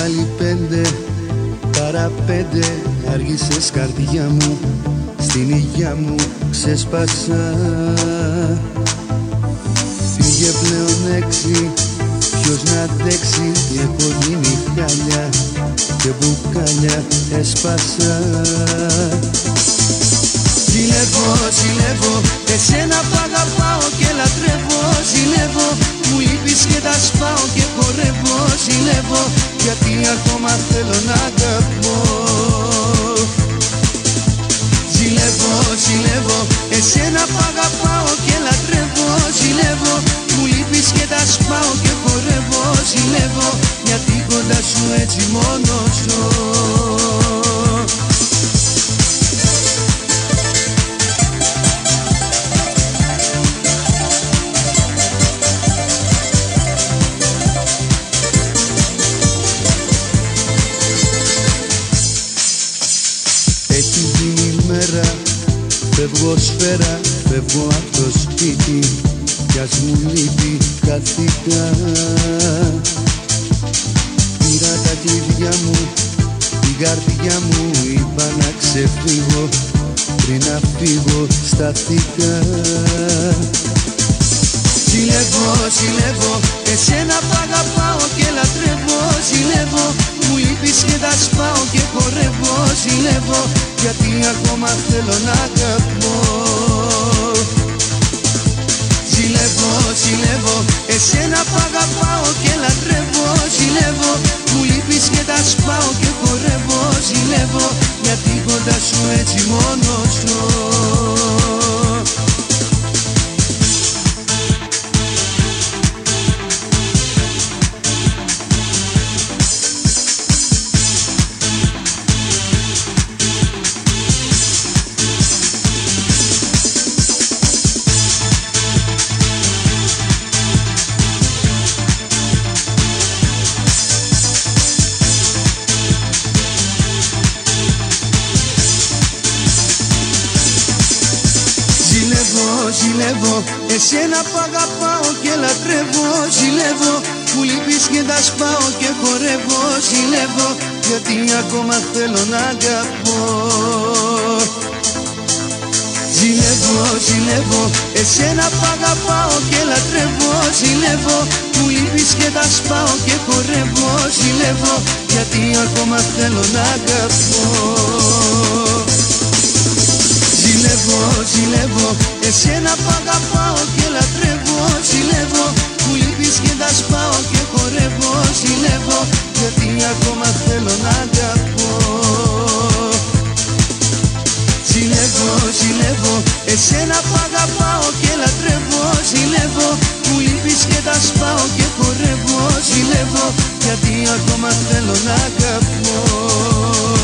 βγάλει 5 παρά 5. Άργησες καρδιά μου, στην υγειά μου ξέσπασα. Πήγε πλέον 6, ποιος να αντέξει? Έχω γίνει χάλια και μπουκάλια έσπασα. Ζηλεύω, εσένα που αγαπάω και λατρεύω. Ζηλεύω, μου λείπεις και τα σπάω και χορεύω. Ζηλεύω, γιατί ακόμα θέλω να αγαπώ. Ζηλεύω, εσένα που αγαπάω και λατρεύω. Ζηλεύω, μου λείπεις και τα σπάω και χορεύω. Ζηλεύω, γιατί κοντά σου έτσι μόνος ζω. Έχει γίνει μέρα, φεύγω σφαίρα, φεύγω απ' το σπίτι κι ας μου λείπει χαθήκα. Πήρα τα κλειδιά μου, την καρδιά μου, είπα να ξεφύγω, πριν να φύγω σταθήκα. Ζηλεύω, εσένα που αγαπάω και λατρεύω. Ζηλεύω, μου λείπεις και τα σπάω και χορεύω. Ζηλεύω, γιατί ακόμα θέλω να αγαπώ. Ζηλεύω, εσένα που αγαπάω και λατρεύω. Ζηλεύω, μου λείπεις και τα σπάω και χορεύω. Ζηλεύω, γιατί κοντά σου έτσι μόνος ζω. Ζηλεύω, εσένα που αγαπάω και λατρεύω. Ζηλεύω, που λείπεις και τα σπάω και χορεύω. Ζηλεύω, γιατί ακόμα θέλω να αγαπώ. Ζηλεύω, εσένα που αγαπάω και λατρεύω. Ζηλεύω, που λείπεις και τα σπάω και χορεύω. Ζηλεύω, γιατί ακόμα θέλω να αγαπώ. Ζηλεύω, εσένα που αγαπάω και λατρεύω. Ζηλεύω, που λείπεις και τα σπάω και χορεύω. Ζηλεύω, γιατί ακόμα θέλω να αγαπώ. Ζηλεύω, εσένα που αγαπάω και λατρεύω. Ζηλεύω, που λείπεις και τα σπάω και χορεύω. Ζηλεύω, γιατί ακόμα θέλω να αγαπώ.